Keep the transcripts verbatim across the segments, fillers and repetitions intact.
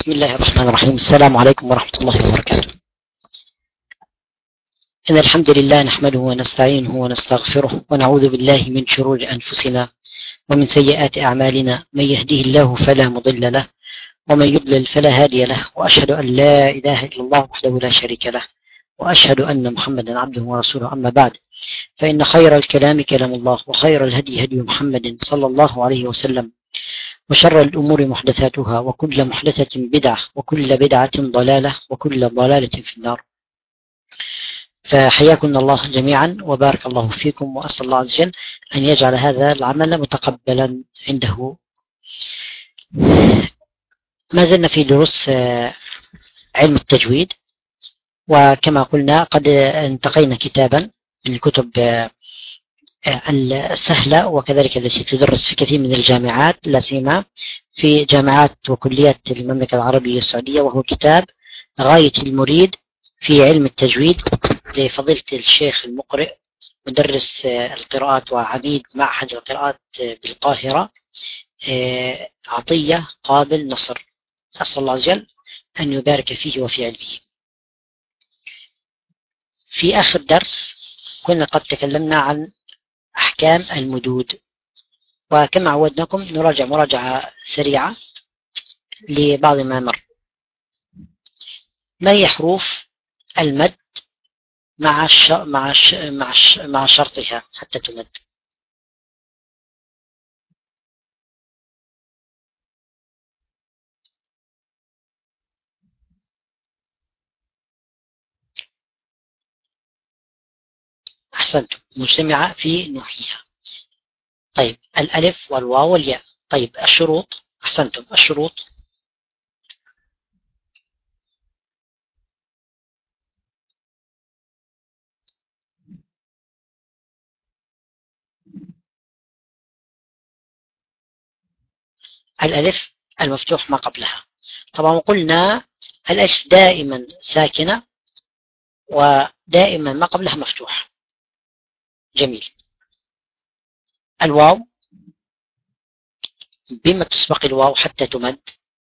بسم الله الرحمن الرحيم. السلام عليكم ورحمة الله وبركاته. إن الحمد لله نحمده ونستعينه ونستغفره ونعوذ بالله من شرور أنفسنا ومن سيئات أعمالنا، من يهديه الله فلا مضل له ومن يضلل فلا هادي له، وأشهد أن لا إله إلا الله وحده لا شريك له، وأشهد أن محمدا عبده ورسوله. أما بعد، فإن خير الكلام كلام الله، وخير الهدي هدي محمد صلى الله عليه وسلم، وشر الأمور محدثاتها، وكل محدثة بدعة، وكل بدعة ضلالة، وكل ضلالة في النار. فحياكم الله جميعا وبارك الله فيكم، وأسأل الله عز وجل أن يجعل هذا العمل متقبلا عنده. ما زلنا في دروس علم التجويد، وكما قلنا قد انتقينا كتابا من الكتب السهلة وكذلك التي تدرس في كثير من الجامعات، لا سيما في جامعات وكليات المملكة العربية السعودية، وهو كتاب غاية المريد في علم التجويد لفضيلة الشيخ المقرئ مدرس القراءات وعميد معهد القراءات بالقاهرة عطية قابل نصر. أسأل الله عز وجل أن يبارك فيه وفي علمه. في آخر درس كنا قد تكلمنا عن أحكام المدود، وكما عودناكم نراجع مراجعة سريعة لبعض ما مر. ما هي حروف المد مع الش... مع الش... مع الش... مع شرطها حتى تمد؟ أحسنتم، مجتمعة في نوحيها. طيب، الألف والواو والياء. طيب، الشروط. أحسنتم، الشروط. الألف المفتوح ما قبلها. طبعا قلنا الألف دائما ساكنة ودائما ما قبلها مفتوح. جميل. الواو بما تسبق الواو حتى تمد؟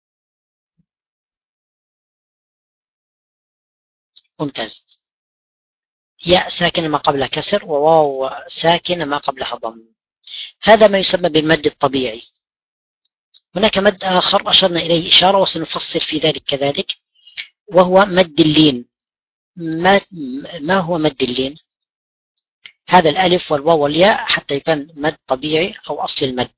ممتاز. ياء ساكنة ما قبلها كسر، وواو ساكنة ما قبلها ضم. هذا ما يسمى بالمد الطبيعي. هناك مد آخر أشرنا إليه إشارة وسنفصل في ذلك كذلك، وهو مد اللين. ما, ما هو مد اللين؟ هذا الألف والواو والياء حتى يكون مد طبيعي أو أصل المد.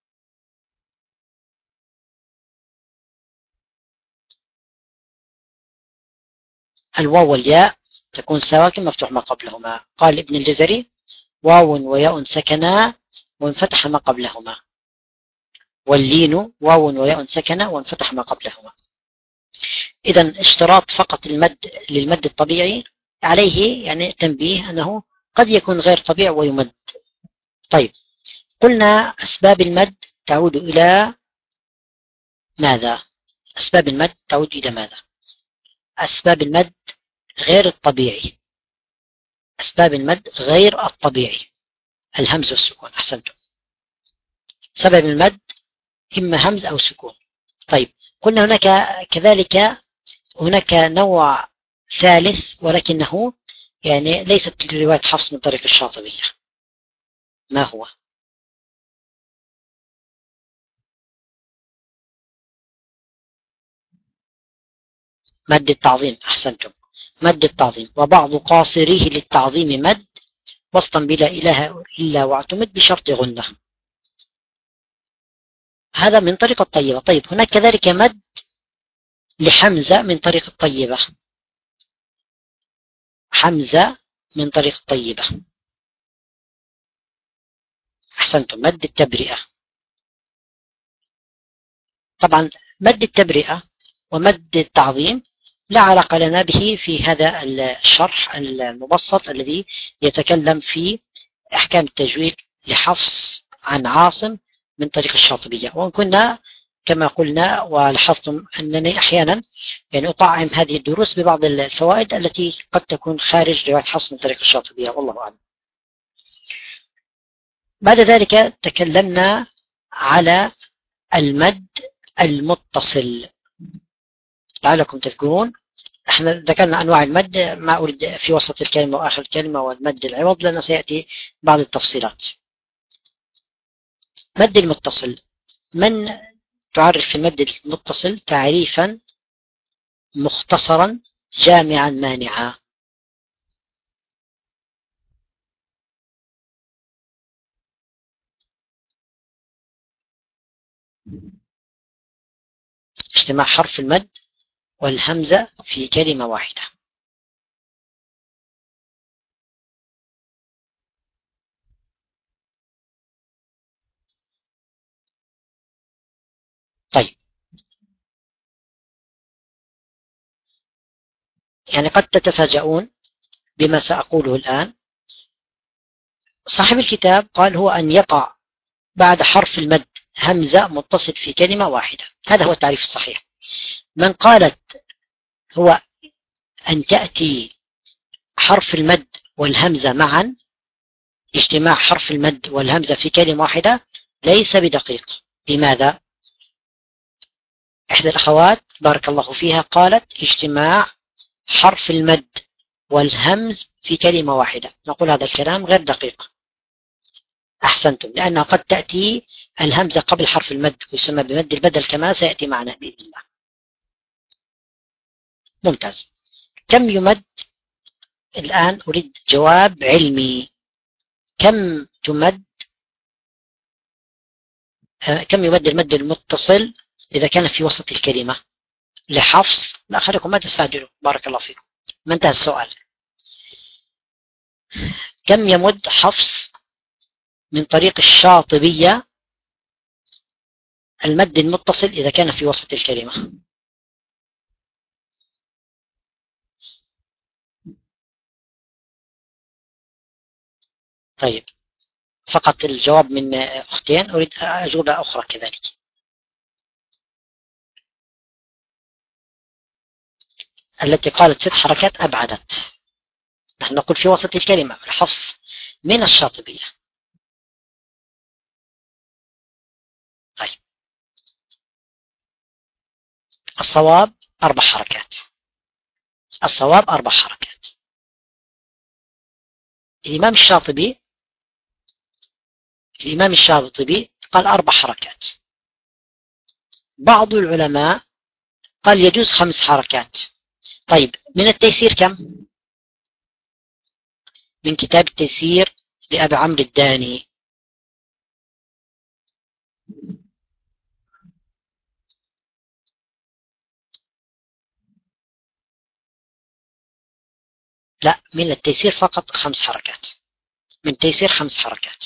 الواو والياء تكون سواكن مفتوح ما قبلهما. قال ابن الجزري: واو وياء سكنا وانفتح ما قبلهما، واللين واو وياء سكنا وانفتح ما قبلهما. إذا اشتراط فقط المد للمد الطبيعي عليه يعني تنبيه أنه قد يكون غير طبيعي ويمد. طيب، قلنا أسباب المد تعود إلى ماذا؟ أسباب المد تعود إلى ماذا؟ أسباب المد غير الطبيعي. أسباب المد غير الطبيعي، الهمز والسكون. أحسنتم. سبب المد إما همز أو سكون. طيب، قلنا هناك كذلك هناك نوع ثالث، ولكنه يعني ليست رواية حفص من طريق الشاطبية. ما هو؟ مد التعظيم. أحسنتم، مد التعظيم. وبعض قاصريه للتعظيم مد وسطا بلا إله إلا واعتمد بشرط غنة. هذا من طريق الطيبة. طيب، هناك كذلك مد لحمزة من طريق الطيبة. حمزة من طريق الطيبة. أحسنتم، مد التبرئة. طبعا مد التبرئة ومد التعظيم لا علاقة لنا به في هذا الشرح المبسط الذي يتكلم في أحكام التجويد لحفص عن عاصم من طريق الشاطبية. وإن كنا كما قلنا ولاحظتم أنني أحيانا يعني أطعم هذه الدروس ببعض الفوائد التي قد تكون خارج رواية حفص من طريق الشاطبية، والله أعلم. بعد ذلك تكلمنا على المد المتصل. لعلكم تذكرون احنا ذكرنا أنواع المد، ما أريد في وسط الكلمة وآخر الكلمة والمد العوض، لأنه سيأتي بعض التفصيلات. مد المتصل، من تعرف المد المتصل تعريفا مختصرا جامعا مانعا؟ اجتماع حرف المد والهمزة في كلمة واحدة. طيب، يعني قد تتفاجؤون بما سأقوله الآن. صاحب الكتاب قال هو أن يقع بعد حرف المد همزة متصل في كلمة واحدة، هذا هو التعريف الصحيح. من قالت هو أن تأتي حرف المد والهمزة معا، اجتماع حرف المد والهمزة في كلمة واحدة، ليس بدقيق. لماذا؟ إحدى الأخوات بارك الله فيها قالت اجتماع حرف المد والهمز في كلمة واحدة، نقول هذا الكلام غير دقيق. أحسنتم، لأنها قد تأتي الهمزة قبل حرف المد ويسمى بمد البدل كما سيأتي معنا بإذن الله. ممتاز. كم يمد؟ الآن أريد جواب علمي. كم تمد كم يمد المد المتصل إذا كان في وسط الكلمة؟ لحفص، لا خليكم ما تستعجلوا بارك الله فيكم، ما انتهى السؤال. كم يمد حفص من طريق الشاطبية المد المتصل إذا كان في وسط الكلمة؟ طيب، فقط الجواب من أختين، أريد أجوبة أخرى كذلك. التي قالت ست حركات أبعدت، نحن نقول في وسط الكلمة. الحفص من الشاطبية. طيب، الصواب أربع حركات. الصواب أربع حركات. الإمام الشاطبي الإمام الشاطبي قال أربع حركات. بعض العلماء قال يجوز خمس حركات. طيب، من التيسير كم؟ من كتاب التيسير لأبي عمرو الداني. لا، من التيسير فقط خمس حركات. من تيسير خمس حركات،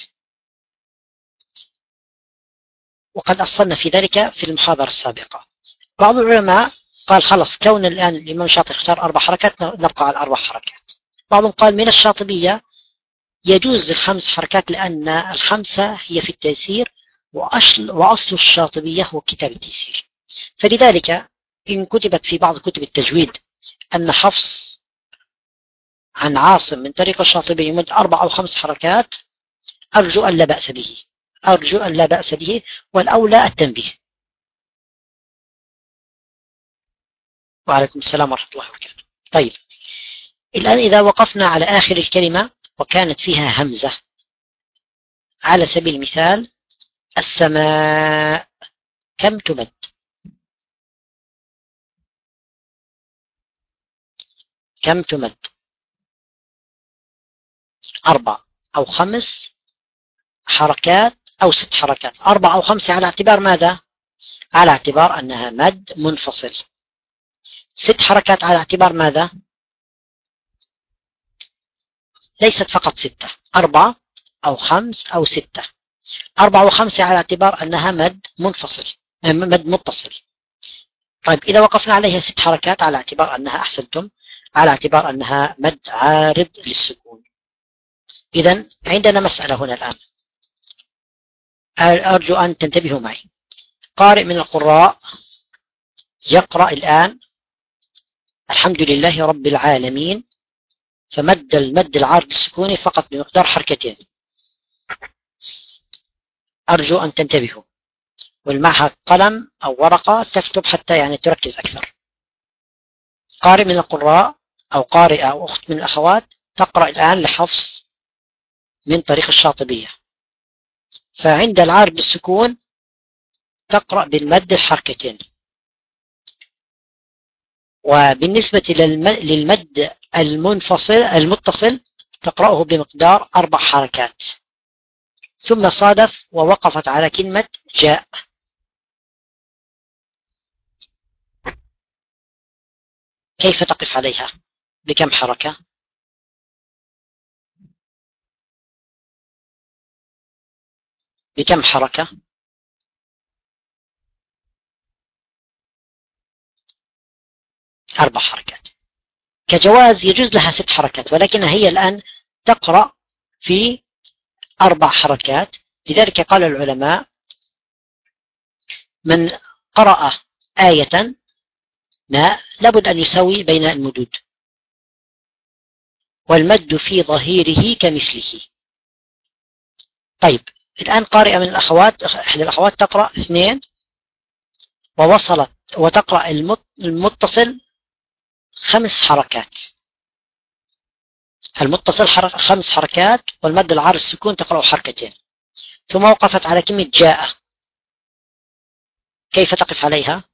وقد أصلنا في ذلك في المحاضرة السابقة. بعض العلماء قال خلص، كون الآن الإمام الشاطبي اختار أربع حركات نبقى على الأربع حركات. بعضهم قال من الشاطبية يجوز الخمس حركات، لأن الخمسة هي في التيسير، وأصل, وأصل الشاطبية هو كتاب التيسير. فلذلك إن كتبت في بعض كتب التجويد أن حفص عن عاصم من طريق الشاطبي يمد أربع أو خمس حركات، أرجو أن لا بأس به أرجو أن لا بأس به والأولى التنبيه. وعليكم السلام ورحمة الله وبركاته. طيب، الآن إذا وقفنا على آخر الكلمة وكانت فيها همزة، على سبيل المثال السماء، كم تمد؟ كم تمد؟ أربع أو خمس حركات أو ست حركات. أربع أو خمسة على اعتبار ماذا؟ على اعتبار أنها مد منفصل. ست حركات على اعتبار ماذا؟ ليست فقط ستة، أربعة أو خمس أو ستة. أربعة وخمسة على اعتبار أنها مد منفصل، مد متصل. طيب، إذا وقفنا عليها ست حركات على اعتبار أنها، أحسنتم، على اعتبار أنها مد عارض للسكون. إذن عندنا مسألة هنا الآن، أرجو أن تنتبهوا معي. قارئ من القراء يقرأ الآن الحمد لله رب العالمين، فمد المد العارض السكوني فقط بمقدار حركتين. أرجو أن تنتبهوا، والمعها قلم أو ورقة تكتب حتى يعني تركز أكثر. قارئ من القراء أو قارئة أو أخت من الأخوات تقرأ الآن لحفص من طريق الشاطبية، فعند العارض بالسكون تقرأ بالمد الحركتين، وبالنسبة للمد المنفصل المتصل تقرأه بمقدار أربع حركات. ثم صادف ووقفت على كلمة جاء. كيف تقف عليها؟ بكم حركة؟ بكم حركة؟ أربع حركات. كجواز يجوز لها ست حركات، ولكنها هي الآن تقرأ في أربع حركات. لذلك قال العلماء: من قرأ آية لابد أن يساوي بين المدود، والمد في ظهيره كمثله. طيب الآن قارئة من الأخوات، إحدى الأخوات تقرأ اثنين ووصلت وتقرأ المتصل خمس حركات. المتصل حرك خمس حركات، والمد العارض السكون تقرأ حركتين، ثم وقفت على كلمة جاء. كيف تقف عليها؟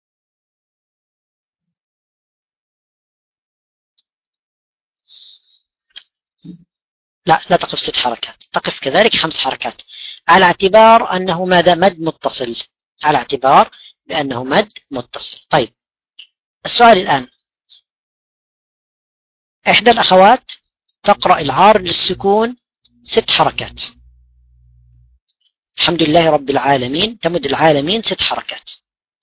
لا لا تقف ست حركات، تقف كذلك خمس حركات، على اعتبار أنه ماذا؟ مد متصل، على اعتبار بأنه مد متصل. طيب السؤال الآن: إحدى الأخوات تقرأ العارض للسكون ست حركات، الحمد لله رب العالمين، تمد العالمين ست حركات،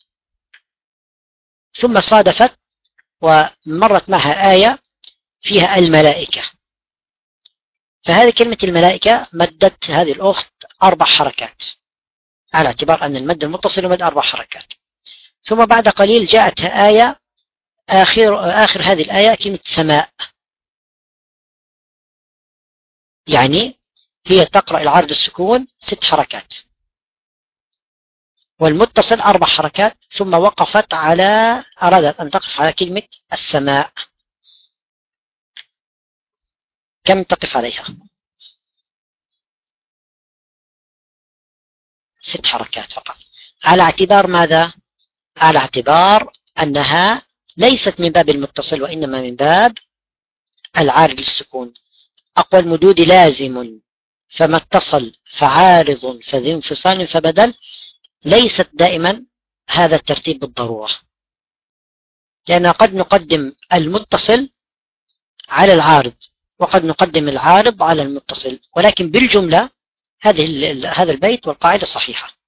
ثم صادفت ومرت معها آية فيها الملائكة، فهذه كلمة الملائكة مدت هذه الأخت أربع حركات، على اعتبار أن المد المتصل مد أربع حركات. ثم بعد قليل جاءتها آية، آخر, آخر هذه الآية كلمة سماء، يعني هي تقرأ العارض السكون ست حركات والمتصل أربع حركات، ثم وقفت على أرادت أن تقف على كلمة السماء. كم تقف عليها؟ ست حركات فقط، على اعتبار ماذا؟ على اعتبار أنها ليست من باب المتصل، وإنما من باب العارض السكون. أقوى المدود لازم، فما اتصل فعارض، فذي انفصال فبدل، ليست دائما هذا الترتيب بالضرورة، لأن قد نقدم المتصل على العارض، وقد نقدم العارض على المتصل، ولكن بالجملة هذه هذا البيت والقاعدة صحيحة.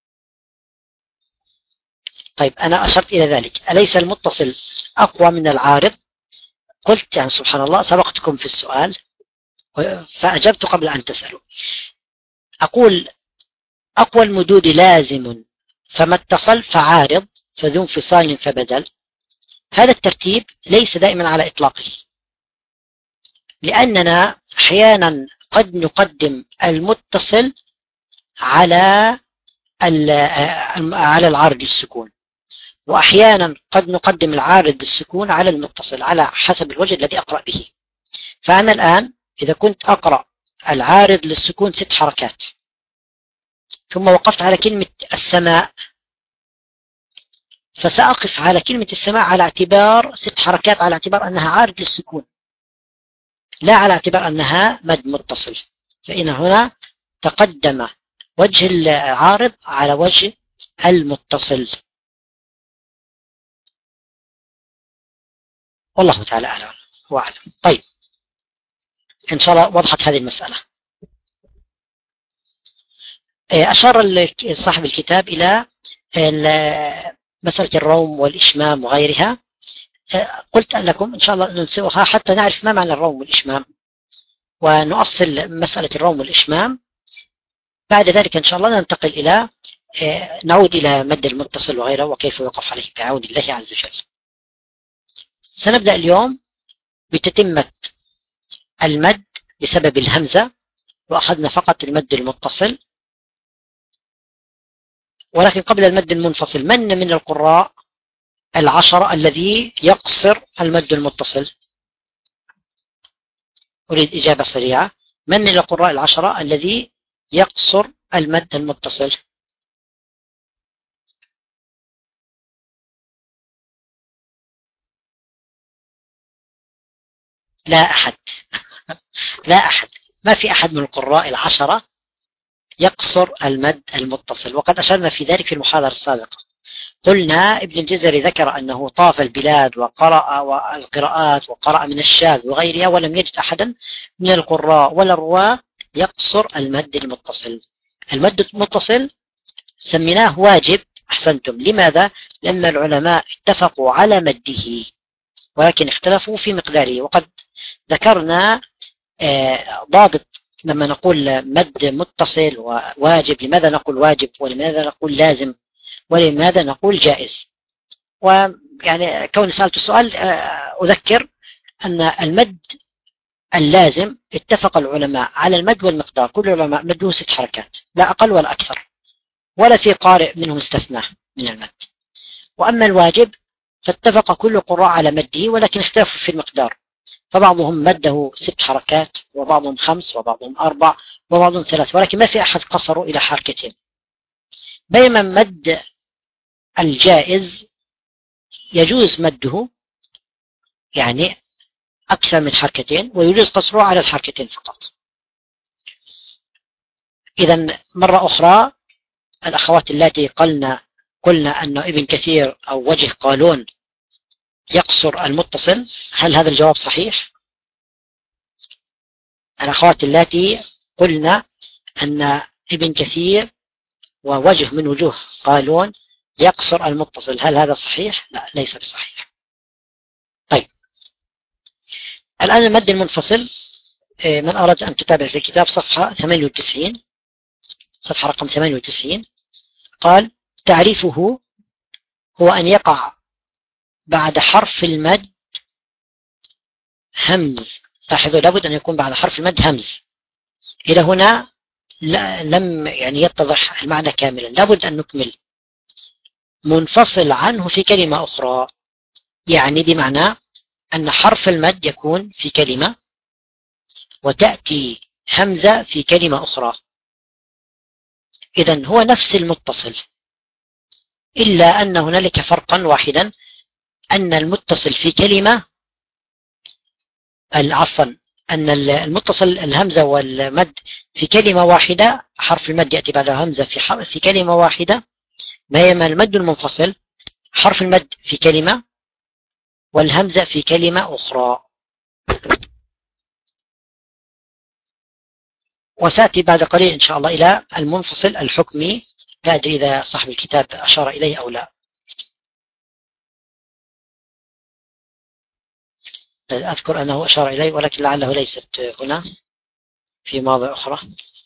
طيب أنا أشرت إلى ذلك، أليس المتصل أقوى من العارض؟ قلت يعني سبحان الله سبقتكم في السؤال فأجبت قبل أن تسألوا. أقول أقوى المدود لازم، فما اتصل فعارض، فذو انفصال فبدل. هذا الترتيب ليس دائما على إطلاقه، لأننا أحيانا قد نقدم المتصل على على العارض السكون، وأحيانا قد نقدم العارض السكون على المتصل على حسب الوجه الذي أقرأ به. فأنا الآن إذا كنت أقرأ العارض للسكون ست حركات، ثم وقفت على كلمة السماء، فسأقف على كلمة السماء على اعتبار ست حركات، على اعتبار أنها عارض للسكون، لا على اعتبار أنها مد متصل. فإن هنا تقدم وجه العارض على وجه المتصل. والله تعالى أعلم وأعلم. طيب إن شاء الله وضحت هذه المسألة. أشار صاحب الكتاب إلى مسألة الروم والإشمام وغيرها. قلت لكم إن شاء الله ننسوها حتى نعرف ما معنى الروم والإشمام، ونؤصل مسألة الروم والإشمام. بعد ذلك إن شاء الله ننتقل إلى نعود إلى مد المتصل وغيره وكيف يوقف عليه بعون الله عز وجل. سنبدأ اليوم بتتمة المد بسبب الهمزة، وأخذنا فقط المد المتصل. ولكن قبل المد المنفصل، من من القراء العشرة الذي يقصر المد المتصل؟ أريد إجابة سريعة. من القراء العشرة الذي يقصر المد المتصل؟ لا أحد. لا أحد، ما في أحد من القراء العشرة يقصر المد المتصل، وقد أشرنا في ذلك في المحاضرة السابقة. قلنا ابن الجزري ذكر أنه طاف البلاد وقرأ والقراءات وقرأ من الشاذ وغيرها ولم يجد أحدا من القراء ولا الرواة يقصر المد المتصل. المد المتصل سميناه واجب. أحسنتم. لماذا؟ لأن العلماء اتفقوا على مده ولكن اختلفوا في مقداره، وقد ذكرنا ضابط لما نقول مد متصل وواجب. لماذا نقول واجب ولماذا نقول لازم ولماذا نقول جائز؟ ويعني كوني سألت السؤال أذكر أن المد اللازم اتفق العلماء على المد والمقدار. كل العلماء مده ست حركات لا أقل ولا أكثر، ولا في قارئ منهم استثناه من المد. وأما الواجب فاتفق كل القراء على مده ولكن اختلفوا في المقدار، فبعضهم مده ست حركات وبعضهم خمس وبعضهم أربع وبعضهم ثلاث، ولكن ما في أحد قصروا إلى حركتين. بينما مد الجائز يجوز مده يعني أكثر من حركتين ويجوز قصره على الحركتين فقط. إذا مرة أخرى الأخوات التي قلنا قلنا أن ابن كثير أو وجه قالون يقصر المتصل، هل هذا الجواب صحيح؟ الأخوات التي قلنا أن ابن كثير ووجه من وجوه قالون يقصر المتصل، هل هذا صحيح؟ لا، ليس بصحيح. طيب الآن المد المنفصل، من أراد أن تتابع في الكتاب صفحة ثمانية وتسعين، صفحة رقم ثمانية وتسعين، قال تعريفه هو أن يقع بعد حرف المد همز. لاحظوا لابد أن يكون بعد حرف المد همز. إلى هنا لم يعني يتضح المعنى كاملا، لابد أن نكمل. منفصل عنه في كلمة أخرى، يعني بمعنى أن حرف المد يكون في كلمة وتأتي همزة في كلمة أخرى. إذن هو نفس المتصل، إلا أن هنالك فرقا واحدا، أن المتصل في كلمة عفوا أن المتصل الهمزة والمد في كلمة واحدة، حرف المد يأتي بعد همزة في حرف في كلمة واحدة، بينما المد المنفصل حرف المد في كلمة والهمزة في كلمة أخرى. وسأتي بعد قليل إن شاء الله إلى المنفصل الحكمي، لا أدري إذا صاحب الكتاب أشار إليه أو لا. أذكر أنه أشار إليه ولكن لعله ليست هنا، في مواضع أخرى.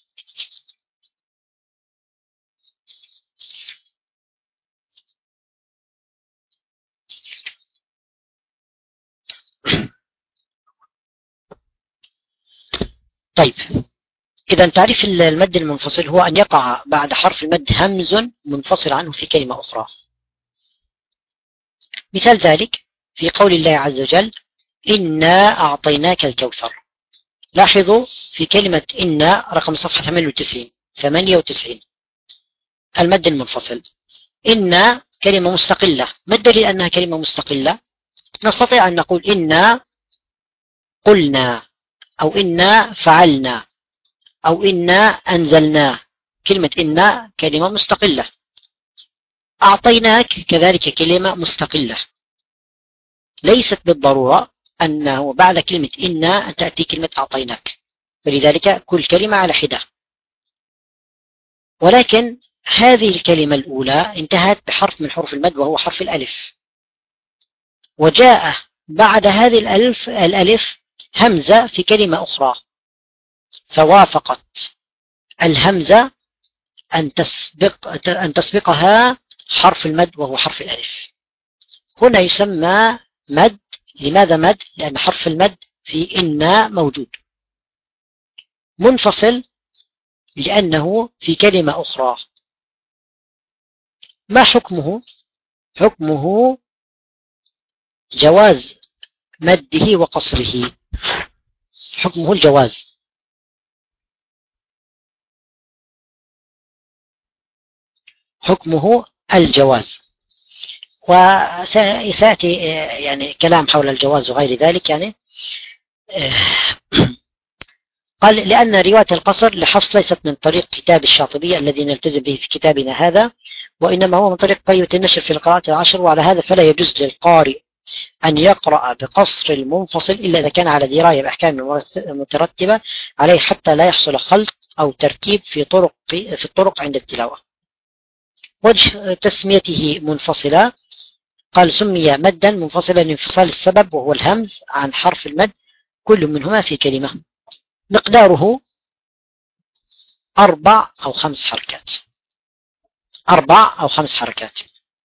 طيب إذا تعريف المد المنفصل هو أن يقع بعد حرف المد همز منفصل عنه في كلمة أخرى. مثال ذلك في قول الله عز وجل إنا أعطيناك الكوثر. لاحظوا في كلمة إنا رقم صفحة ثمانية وتسعين المد المنفصل. إنا كلمة مستقلة. ما الدليل أنها كلمة مستقلة؟ نستطيع أن نقول إنا قلنا أو إنا فعلنا أو إنا أنزلنا. كلمة إنا كلمة مستقلة. أعطيناك كذلك كلمة مستقلة. ليست بالضرورة أنه بعد كلمة إنا تأتي كلمة أعطيناك، ولذلك كل كلمة على حدة. ولكن هذه الكلمة الأولى انتهت بحرف من حروف المد وهو حرف الألف، وجاء بعد هذه الألف الألف همزة في كلمة أخرى، فوافقت الهمزة أن تسبق أن تسبقها حرف المد وهو حرف الألف. هنا يسمى مد. لماذا مد؟ لأن حرف المد في إنا موجود. منفصل لأنه في كلمة أخرى. ما حكمه؟ حكمه جواز مده وقصره. حكمه الجواز. حكمه الجواز. وسيأتي يعني كلام حول الجواز وغير ذلك. يعني قال لأن رواية القصر لحفص ليست من طريق كتاب الشاطبية الذي نلتزم به في كتابنا هذا، وإنما هو من طريق طيبة النشر في القراءات العشر، وعلى هذا فلا يجوز للقارئ أن يقرأ بقصر المنفصل إلا إذا كان على دراية بأحكام المترتبة عليه، حتى لا يحصل خلط أو تركيب في طرق في الطرق عند التلاوة. وجه تسميته منفصلة، قال سمي مدا منفصلا لانفصال السبب وهو الهمز عن حرف المد كل منهما في كلمة. مقداره أربع أو خمس حركات. أربع أو خمس حركات.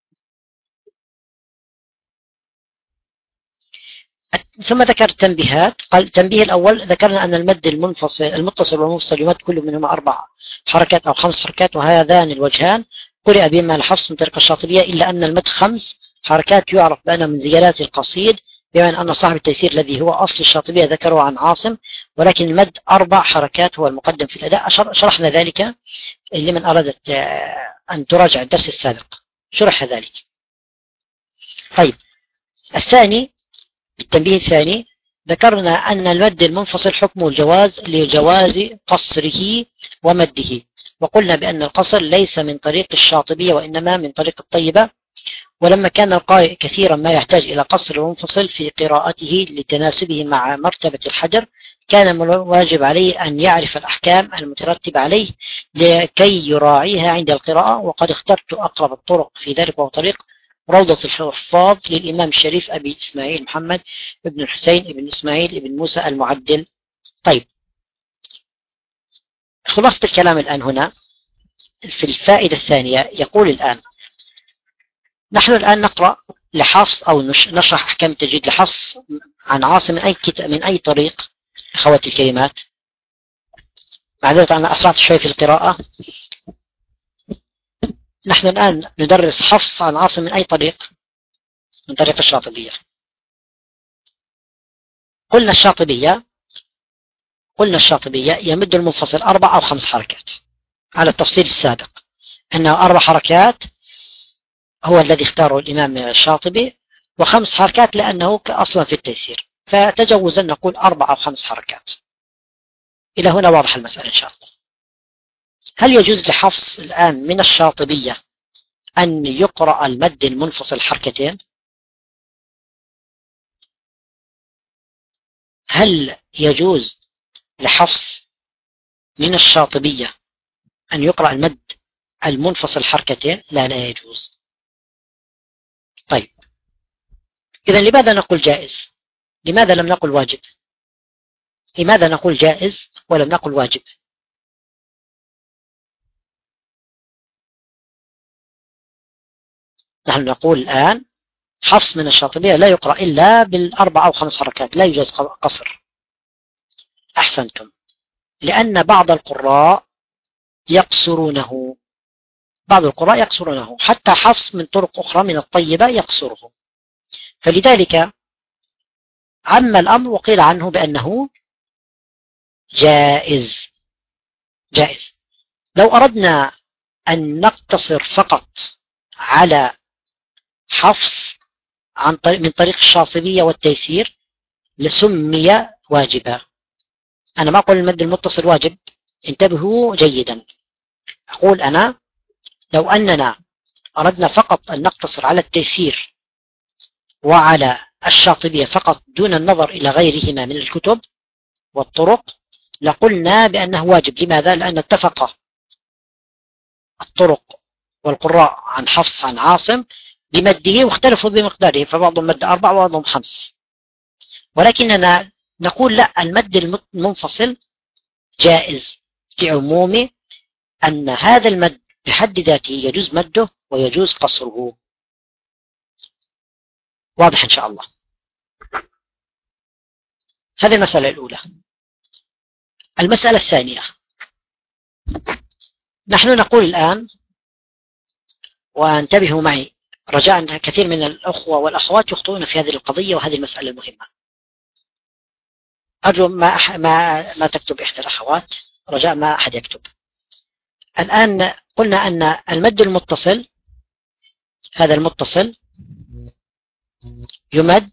ثم ذكر تنبيهات. قال التنبيه الأول، ذكرنا أن المد المنفصل المتصل والمنفصل يمد كل منهما أربع حركات أو خمس حركات، وهذان الوجهان قرئ بهما الحفص من طريق الشاطبية، إلا أن المد خمس حركات يعرف بأنه من زيادات القصيد، بما أن صاحب التيسير الذي هو أصل الشاطبية ذكره عن عاصم، ولكن المد أربع حركات هو المقدم في الأداء. شرحنا ذلك لمن أرادت أن تراجع الدرس السابق، شرح ذلك. طيب الثاني، التنبيه الثاني، ذكرنا أن المد المنفصل حكمه الجواز لجواز قصره ومده، وقلنا بأن القصر ليس من طريق الشاطبية وإنما من طريق الطيبة، ولما كان القارئ كثيرا ما يحتاج إلى قصر منفصل في قراءته لتناسبه مع مرتبة الحجر، كان واجب عليه أن يعرف الأحكام المترتبة عليه لكي يراعيها عند القراءة. وقد اخترت أقرب الطرق في ذلك، وهو طريق روضة الحفاظ للإمام الشريف أبي إسماعيل محمد بن الحسين بن إسماعيل بن موسى المعدل. طيب خلاصة الكلام الآن هنا في الفائدة الثانية، يقول الآن نحن الآن نقرأ لحفص أو نشرح أحكام التجويد لحفص عن عاصم من أي كتاب من أي طريق أخواتي الكلمات. معذرة أنا أسرعت شوي في القراءة. نحن الآن ندرس حفص عن عاصم من أي طريق؟ من طريق الشاطبية. قلنا الشاطبية قلنا الشاطبية يمد المنفصل أربع أو خمس حركات على التفصيل السابق، أنه أربع حركات هو الذي اختاره الإمام الشاطبي، وخمس حركات لأنه أصلا في التيسير، فتجوزا نقول أربع أو خمس حركات. إلى هنا واضح المسألة إن شاء الله. هل يجوز لحفص الآن من الشاطبية أن يقرأ المد المنفصل حركتين؟ هل يجوز لحفص من الشاطبية أن يقرأ المد المنفصل حركتين؟ لا لا يجوز. طيب إذا لماذا نقول جائز؟ لماذا لم نقل واجب؟ لماذا نقول جائز ولم نقل واجب؟ نحن نقول الآن حفص من الشاطبية لا يقرأ إلا بالأربع أو خمس حركات، لا يوجد قصر. أحسنتم، لأن بعض القراء يقصرونه بعض القراء يقصرونه حتى حفص من طرق أخرى من الطيبة يقصره، فلذلك عم الأمر وقيل عنه بأنه جائز. جائز. لو أردنا أن نقتصر فقط على حفص عن طريق من طريق الشاطبية والتيسير لسمي واجبا. أنا ما أقول المد المتصل واجب، انتبهوا جيدا. أقول أنا لو أننا أردنا فقط أن نقتصر على التيسير وعلى الشاطبية فقط دون النظر إلى غيرهما من الكتب والطرق لقلنا بأنه واجب. لماذا؟ لأن اتفق الطرق والقراء عن حفص عن عاصم بمده واختلفوا بمقداره، فبعضهم مد أربع وبعضهم خمس. ولكننا نقول لا، المد المنفصل جائز لعموم أن هذا المد بحد ذاته يجوز مده ويجوز قصره. واضح إن شاء الله. هذه المسألة الأولى. المسألة الثانية، نحن نقول الآن وانتبهوا معي رجاء أن كثير من الأخوة والأخوات يخطئون في هذه القضية وهذه المسألة المهمة. أرجو ما أح... ما ما تكتب إحدى الأخوات، رجاء ما أحد يكتب. الآن قلنا أن المد المتصل، هذا المتصل يمد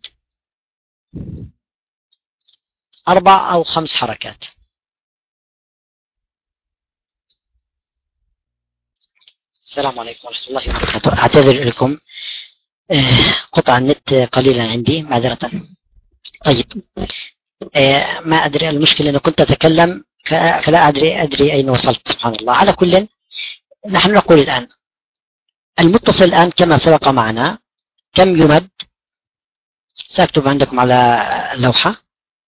أربع أو خمس حركات. السلام عليكم ورحمة الله وبركاته. أعتذر لكم قطع النت قليلا عندي معذرة. طيب ما أدري، المشكلة أنه كنت أتكلم فلا أدري أدري أين وصلت، سبحان الله. على كل، نحن نقول الآن المتصل الآن كما سبق معنا كم يمد. سأكتب عندكم على اللوحة.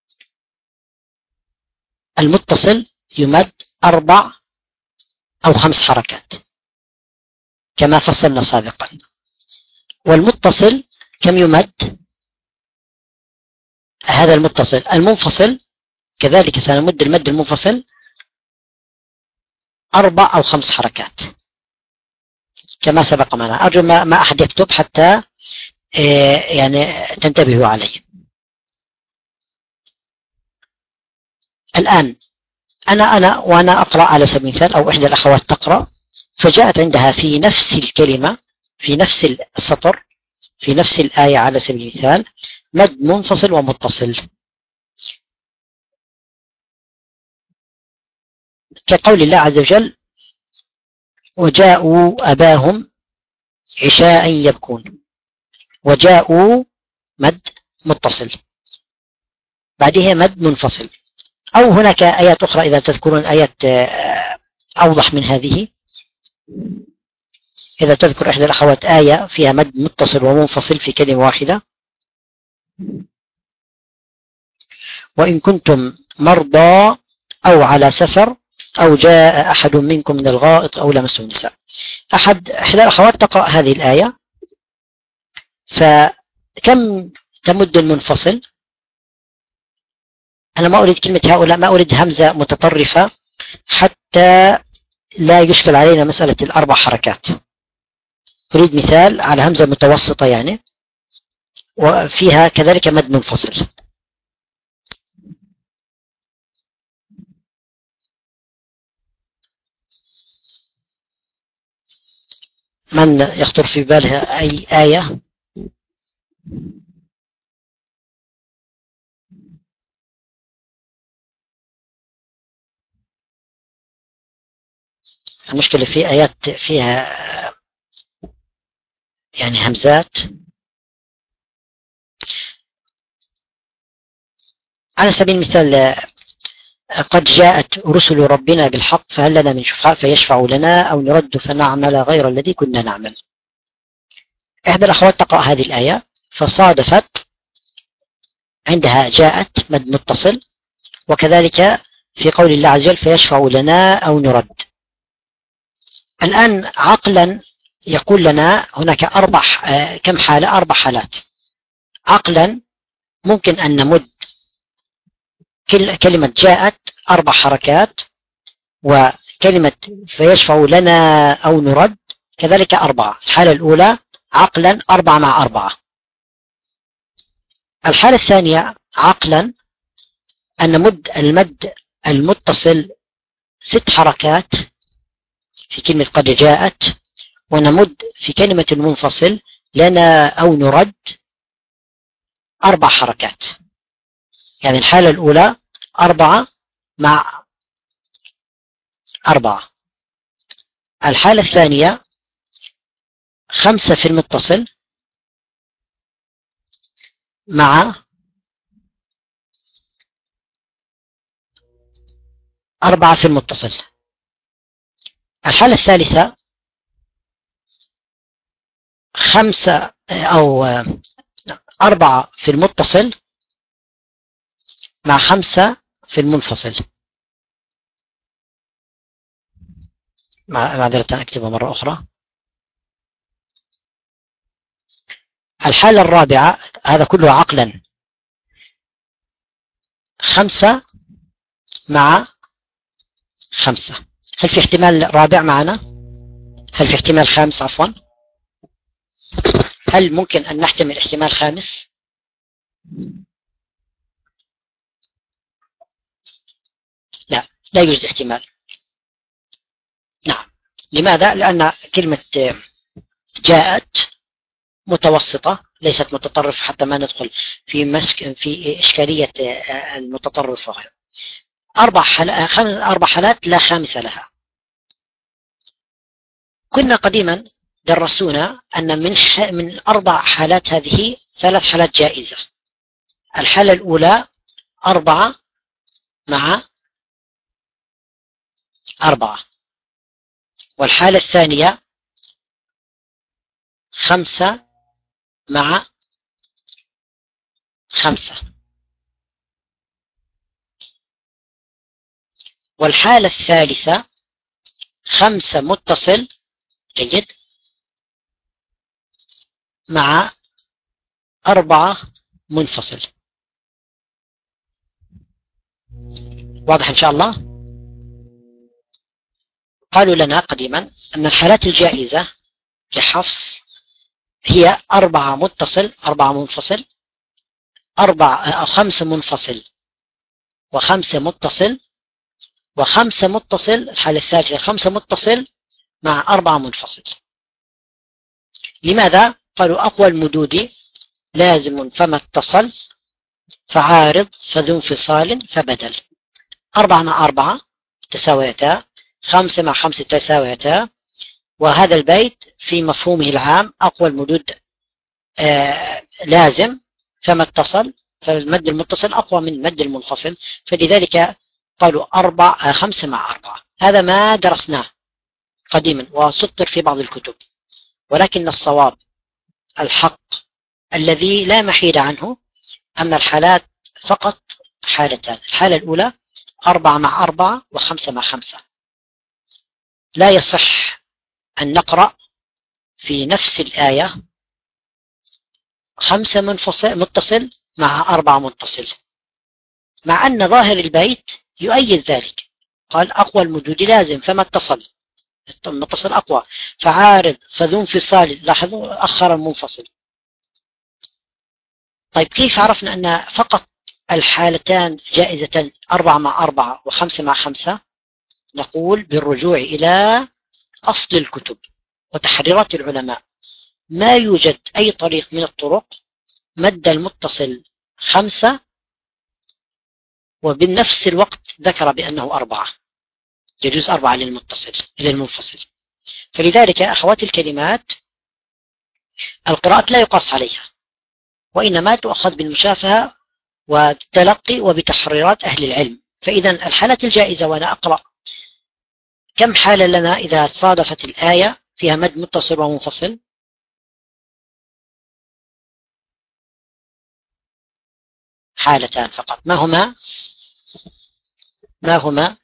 المتصل يمد أربع أو خمس حركات كما فصلنا سابقا. والمتصل كم يمد؟ هذا المتصل. المنفصل كذلك سنمد المد المنفصل أربع أو خمس حركات كما سبق معنا. أرجو ما, ما أحد يكتب حتى يعني تنتبهوا عليه. الآن أنا أنا وأنا أقرأ على سبيل المثال، أو إحدى الأخوات تقرأ، فجاءت عندها في نفس الكلمة في نفس السطر في نفس الآية على سبيل المثال مد منفصل ومتصل، كقول الله عز وجل وجاءوا أباهم عشاء يبكون. وجاءوا مد متصل، بعدها مد منفصل. أو هناك آيات أخرى إذا تذكرون آيات أوضح من هذه. إذا تذكر إحدى الأخوات آية فيها مد متصل ومنفصل في كلمة واحدة. وإن كنتم مرضى أو على سفر أو جاء أحد منكم من الغائط أو لمستم النساء. أحد إحدى الأخوات تقرأ هذه الآية. فكم تمد المنفصل؟ أنا ما أريد كلمة هؤلاء، ما أريد همزة متطرفة حتى لا يشكل علينا مسألة الأربع حركات. أريد مثال على همزة متوسطة يعني وفيها كذلك مد منفصل. من يخطر في باله أي آية؟ المشكلة في آيات فيها يعني همزات. على سبيل المثال قد جاءت رسل ربنا بالحق فهل لنا من شفعاء فيشفعوا لنا أو نرد فنعمل غير الذي كنا نعمل. إحدى الأخوات تقرأ هذه الآية فصادفت عندها جاءت مد متصل، وكذلك في قول الله عز وجل فيشفعوا لنا أو نرد. الآن عقلا يقول لنا هناك أربع كم حالة؟ أربع حالات. عقلا ممكن أن نمد كلمة جاءت أربع حركات، وكلمة فيشفعوا لنا أو نرد كذلك أربعة. الحالة الأولى عقلا أربعة مع أربعة. الحالة الثانية عقلا أن نمد المد المتصل ست حركات في كلمة قد جاءت، ونمد في كلمة المنفصل لنا أو نرد أربع حركات. يعني الحالة الأولى أربعة مع أربعة. الحالة الثانية خمسة في المتصل مع أربعة في المتصل. الحالة الثالثة خمسة أو أربعة في المتصل مع خمسة في المنفصل. معذرة أكتبها مرة أخرى. الحالة الرابعة هذا كله عقلا خمسة مع خمسة. هل في احتمال رابع معنا؟ هل في احتمال خامس عفوا؟ هل ممكن أن نحتمل احتمال خامس؟ لا، لا يوجد احتمال. نعم. لماذا؟ لأن كلمة جاءت متوسطة ليست متطرفة، حتى ما ندخل في مسك في إشكالية المتطرف. أربع حالات، خمس أربع حالات لا خامس لها. كنا قديما درسونا أن من من أربع حالات هذه ثلاث حالات جائزة. الحالة الأولى أربعة مع أربعة، والحالة الثانية خمسة مع خمسة، والحالة الثالثة خمسة متصل جيد مع أربعة منفصل. واضح إن شاء الله؟ قالوا لنا قديما أن الحالات الجائزة لحفص هي أربعة متصل أربعة منفصل، أربعة أو خمسة منفصل وخمسة متصل، وخمسة متصل الحالة الثالثة خمسة متصل مع أربعة منفصل. لماذا؟ قالوا أقوى المدود لازم فما اتصل، فعارض فذو انفصال فبدل. أربعة مع أربعة تساويتا، خمسة مع خمسة تساويتا، وهذا البيت في مفهومه العام أقوى المدود آه لازم فما اتصل، فالمد المتصل أقوى من المد المنفصل، فلذلك قالوا أربعة خمسة مع أربعة. هذا ما درسناه قديما وسطر في بعض الكتب، ولكن الصواب الحق الذي لا محيد عنه أن الحالات فقط حالتان. الحالة الأولى أربعة مع أربعة وخمسة مع خمسة. لا يصح أن نقرأ في نفس الآية خمسة منفصل متصل مع أربعة متصل، مع أن ظاهر البيت يؤيد ذلك. قال أقوى المدود لازم فما اتصل، المتصل أقوى، فعارض فذو انفصال، لاحظوا أخر المنفصل. طيب كيف عرفنا أن فقط الحالتان جائزة أربعة مع أربعة وخمسة مع خمسة؟ نقول بالرجوع إلى أصل الكتب وتحريرات العلماء. ما يوجد أي طريق من الطرق مد المتصل خمسة وبنفس الوقت ذكر بأنه أربعة، يجوز أربعة للمتصل للمنفصل. فلذلك أخوات الكلمات القراءة لا يقاس عليها، وإنما تؤخذ بالمشافهة والتلقي وبتحريرات أهل العلم. فإذا الحالة الجائزة وأنا أقرأ كم حالة لنا إذا صادفت الآية فيها مد متصل ومنفصل؟ حالتان فقط. ما هما؟ ما هما؟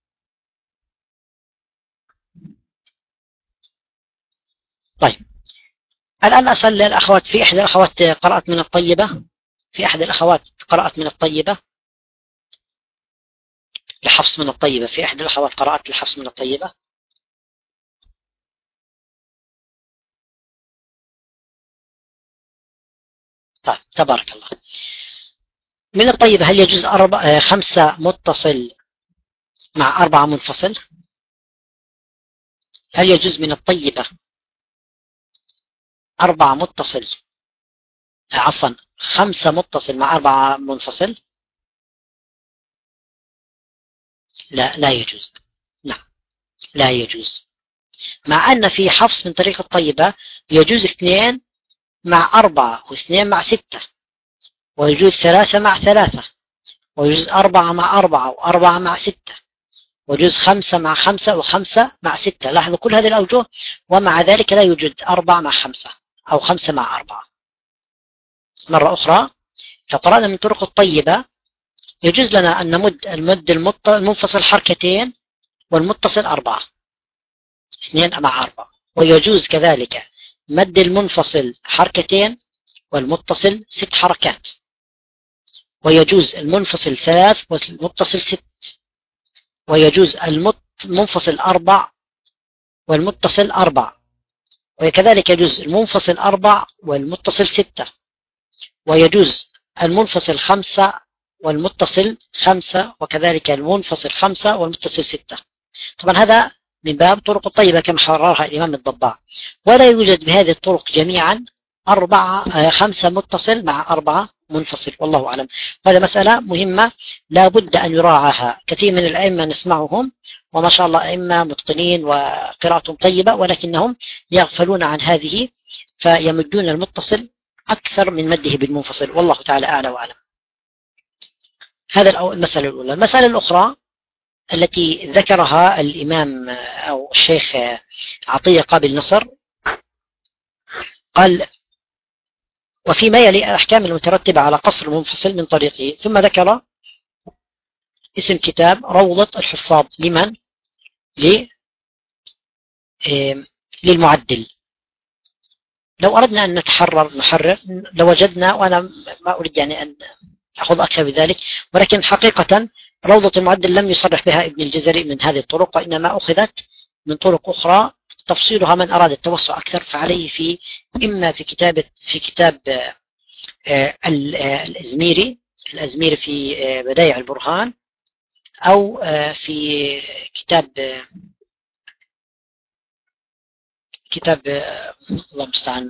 طيب الآن أسأل الأخوات، في إحدى الأخوات قرأت من الطيبة؟ في أحد الأخوات قرأت من الطيبة لحفص من الطيبة؟ في أحد الأخوات قرأت لحفص من الطيبة؟ طيب تبارك الله. من الطيبة هل يجوز أربع خمسة متصل مع أربعة منفصل؟ هل يجوز من الطيبة أربعة متصل عفوا خمسة متصل مع أربعة منفصل؟ لا، لا يجوز. نعم لا يجوز، مع أن في حفص من طريق الطيبة يجوز اثنين مع أربعة واثنين مع ستة، ويجوز ثلاثة مع ثلاثة، ويجوز أربعة مع أربعة وأربعة مع ستة، ويجوز خمسة مع خمسة وخمسة مع ستة. لاحظوا كل هذه الأوجه، ومع ذلك لا يوجد أربعة مع خمسة أو خمسة مع أربعة. مرة أخرى لو قرأنا من طرق الطيبة يجوز لنا أن نمد المد المنفصل حركتين والمتصل أربعة، اثنين مع أربعة، ويجوز كذلك مد المنفصل حركتين والمتصل ست حركات، ويجوز المنفصل ثلاث والمتصل ست، ويجوز المنفصل أربع والمتصل أربع، وكذلك يجوز المنفصل أربع والمتصل ستة، ويجوز المنفصل خمسة والمتصل خمسة، وكذلك المنفصل خمسة والمتصل ستة. طبعا هذا من باب طرق الطيبة كما حررها الإمام الضباع، ولا يوجد بهذه الطرق جميعا أربعة خمسة متصل مع أربعة منفصل، والله أعلم. هذا مسألة مهمة لا بد أن يراعاها. كثير من الأئمة نسمعهم وما شاء الله أئمة متقنين وقراءتهم طيبة، ولكنهم يغفلون عن هذه فيمدون المتصل أكثر من مده بالمنفصل، والله تعالى أعلى وأعلم. هذا المسألة الأولى. المسألة الأخرى التي ذكرها الإمام أو الشيخ عطية قابل نصر قال: وفيما يلي الأحكام المترتبة على قصر المنفصل من طريقه. ثم ذكر اسم كتاب روضة الحفاظ لمن؟ للمعدل. لو أردنا أن نتحرر نحرر لوجدنا، وأنا ما أريد يعني أن أخذ أكثر بذلك، ولكن حقيقة روضة المعدل لم يصرح بها ابن الجزري من هذه الطرق، وإنما أخذت من طرق أخرى تفصيلها من أراد التوسع أكثر فعليه في إما في كتابة في كتاب الأزميري الأزميري في بدايع البرهان، أو في كتاب كتاب الله المستعان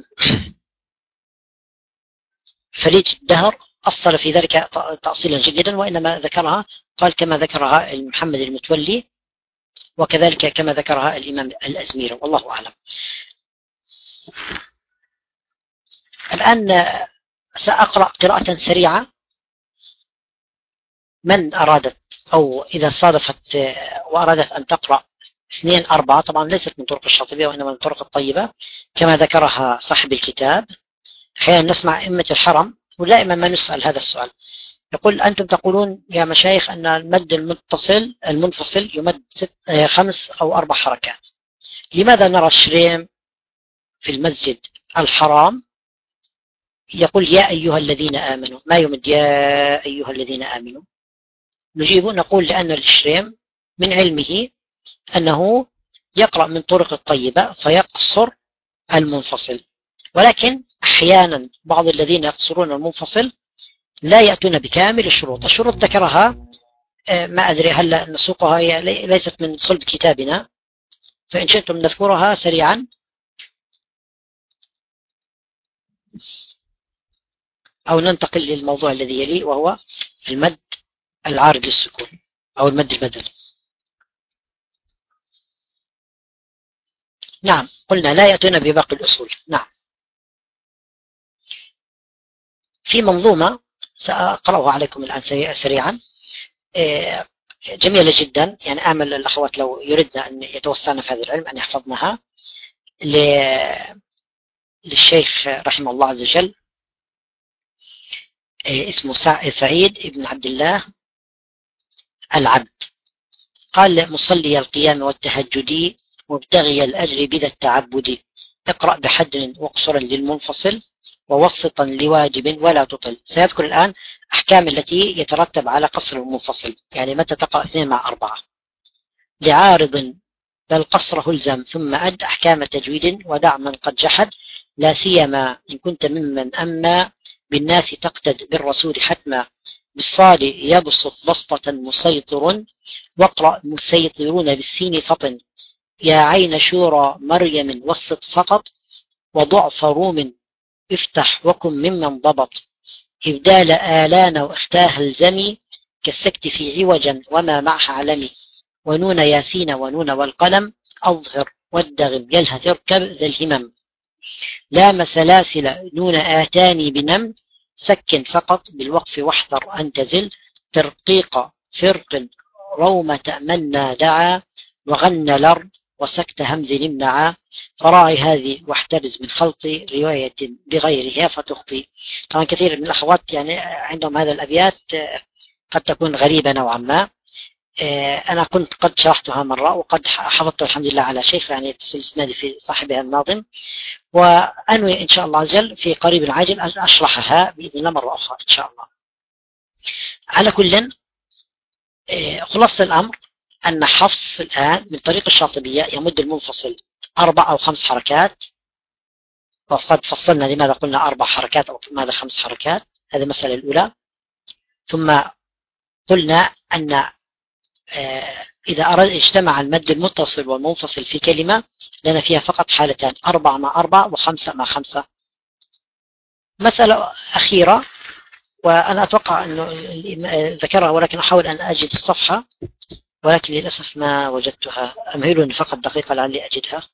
فريد الدهر أصل في ذلك تأصيلا جيدا، وإنما ذكرها قال كما ذكرها محمد المتولي، وكذلك كما ذكرها الإمام الأزميري، والله أعلم. الآن سأقرأ قراءة سريعة. من أرادت أو إذا صادفت وأرادت أن تقرأ اثنين أربعة، طبعا ليست من طرق الشاطبية وإنما من طرق الطيبة كما ذكرها صاحب الكتاب. أحيانا نسمع أئمة الحرم ودائما ما نسأل هذا السؤال، يقول: أنتم تقولون يا مشايخ أن المد المتصل المنفصل يمد خمس أو أربع حركات، لماذا نرى الشريم في المسجد الحرام يقول يا أيها الذين آمنوا، ما يمد يا أيها الذين آمنوا؟ نجيب نقول لأن الشريم من علمه أنه يقرأ من طرق الطيبة فيقصر المنفصل، ولكن أحيانا بعض الذين يقصرون المنفصل لا يأتون بكامل الشروط. الشروط ذكرها ما أدري هل نسوقها، هي ليست من صلب كتابنا، فإن شئتم نذكرها سريعا أو ننتقل للموضوع الذي يلي وهو المد العارض للسكون أو المد البدل. نعم، قلنا لا يأتون بباقي الأصول. نعم، في منظومة سأقرأها عليكم الآن سريعا جميلة جدا، يعني آمل الأخوات لو يردن أن يتوسعن في هذا العلم أن يحفظنها، للشيخ رحمه الله عز وجل، اسمه سعيد ابن عبد الله العبد. قال: مصلي القيام والتهجد مبتغي الأجر بذا التعبد، اقرأ بحد واقصرا للمنفصل ووسطا لواجب ولا تطل. سيذكر الآن أحكام التي يترتب على قصر المنفصل، يعني متى تقرأ اثنين مع أربعة. لعارض بل قصره الزم ثم أد أحكام تجويد ودع من قد جحد، لا سيما إن كنت ممن أما بالناس تقتد بالرسول حتما، بالصاد يبسط بسطة مسيطر واقرأ مسيطرون بالسين فطن، يا عين شورى مريم وسط فقط وضعف روم افتح وكن ممن ضبط، إبدال آلان واختاه الزمي كالسكت في عوجا وما معها علمي، ونون ياسين ونون والقلم أظهر والدغم يلهث اركب ذا الهمم، لام سلاسل نون آتاني بنم سكن فقط بالوقف واحذر أن تزل، ترقيق فرق روم تأمنا دعا وغنى لر وسكت همز نمنعا، فراعي هذه واحترز من خلط رواية بغيرها فتخطي. طبعا كثير من الأخوات يعني عندهم هذا الأبيات قد تكون غريبة نوعا ما، أنا كنت قد شرحتها مرة وقد حفظت الحمد لله على شيخ يعني يتصل اسنادي في صاحبها الناظم، وأنوي إن شاء الله عز وجل في قريب عاجل أن أشرحها بإذن الله مرة أخرى إن شاء الله. على كل خلاصة الأمر أن حفص الآن من طريق الشاطبية يمد المنفصل أربع أو خمس حركات، وقد فصلنا لماذا قلنا أربع حركات أو لماذا خمس حركات. هذه المسألة الأولى. ثم قلنا أن إذا أراد اجتمع المد المتصل والمنفصل في كلمة لنا فيها فقط حالتان، أربعة مع أربعة وخمسة مع خمسة. مسألة أخيرة وأنا أتوقع أنه ذكرها ولكن أحاول أن أجد الصفحة ولكن للأسف ما وجدتها. أمهلوني فقط دقيقة لعلي أجدها.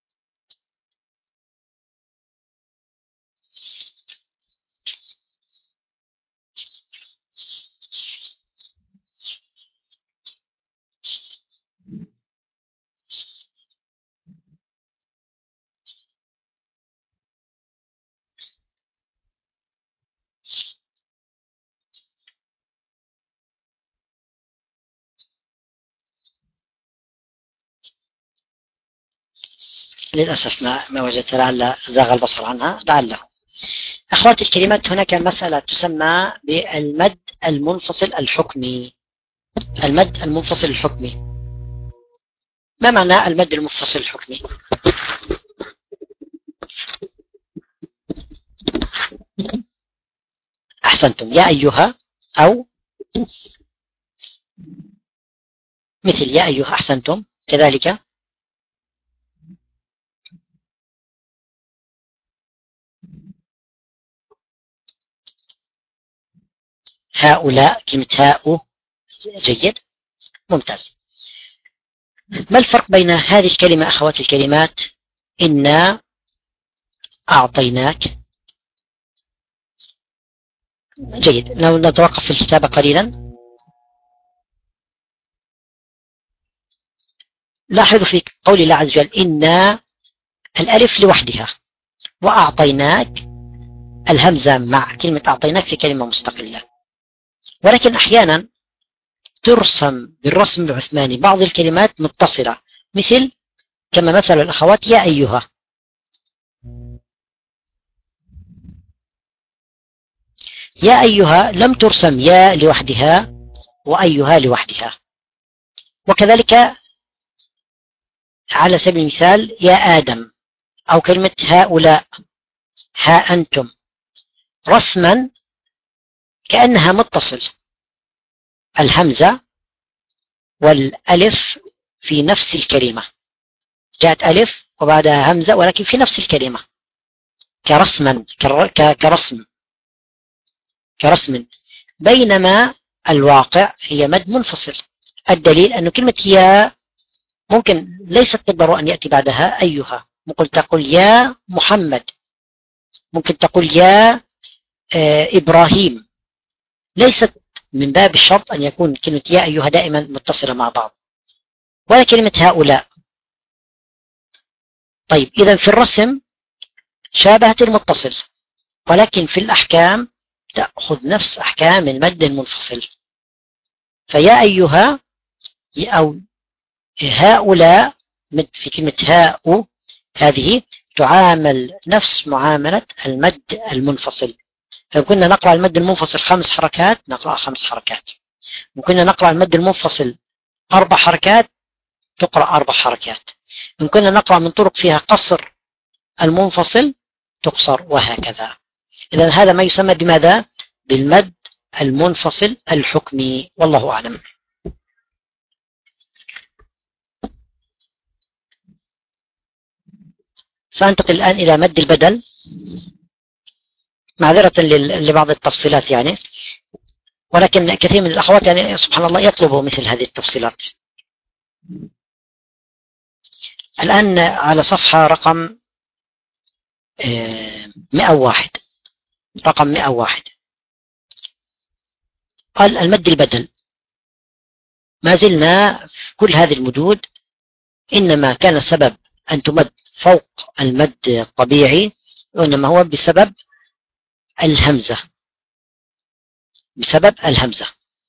للأسف ما ما وجدت، لعل زاغ البصر عنها لعله. أخوات الكلمات، هناك مسألة تسمى بالمد المنفصل الحكمي. المد المنفصل الحكمي، ما معنى المد المنفصل الحكمي؟ أحسنتم، يا أيها أو مثل يا أيها. أحسنتم كذلك. هؤلاء، كلمة هاء. جيد، ممتاز. ما الفرق بين هذه الكلمة أخوات الكلمات؟ إنا أعطيناك. جيد، لو نتوقف في الكتابة قليلا. لاحظوا في قول الله عز وجل إنا الألف لوحدها، وأعطيناك الهمزة مع كلمة أعطيناك في كلمة مستقلة. ولكن أحيانا ترسم بالرسم العثماني بعض الكلمات متصلة، مثل كما مثل الأخوات يا أيها. يا أيها لم ترسم يا لوحدها وأيها لوحدها. وكذلك على سبيل المثال يا آدم، أو كلمة هؤلاء، ها أنتم، رسما كأنها متصل، الهمزة والألف في نفس الكلمة، جاءت ألف وبعدها همزة ولكن في نفس الكلمة، كرسما كرسم كرسم بينما الواقع هي مد منفصل. الدليل أن كلمة يا ممكن ليست بالضرورة أن يأتي بعدها أيها. ممكن تقول يا محمد، ممكن تقول يا إبراهيم. ليست من باب الشرط أن يكون كلمة يا أيها دائما متصلة مع بعض، ولا كلمة هؤلاء. طيب إذا في الرسم شابهت المتصل، ولكن في الأحكام تأخذ نفس أحكام المد المنفصل. فيا أيها أو هؤلاء في كلمة هاء هذه تعامل نفس معاملة المد المنفصل. لو كنا نقرأ المد المنفصل خمس حركات نقرأ خمس حركات، وكنا نقرأ المد المنفصل أربع حركات تقرأ أربع حركات، إن كنا نقرأ من طرق فيها قصر المنفصل تقصر، وهكذا. إذا هذا ما يسمى بماذا؟ بالمد المنفصل الحكمي، والله أعلم. سأنتقل الآن إلى مد البدل، معذرة لبعض التفصيلات يعني، ولكن كثير من الأخوات يعني سبحان الله يطلبوا مثل هذه التفصيلات. الآن على صفحة رقم مئة وواحد، رقم مئة وواحد قال المد البدل. ما زلنا في كل هذه المدود إنما كان سبب أن تمد فوق المد الطبيعي، وإنما هو بسبب الهمزة، بسبب الهمزة.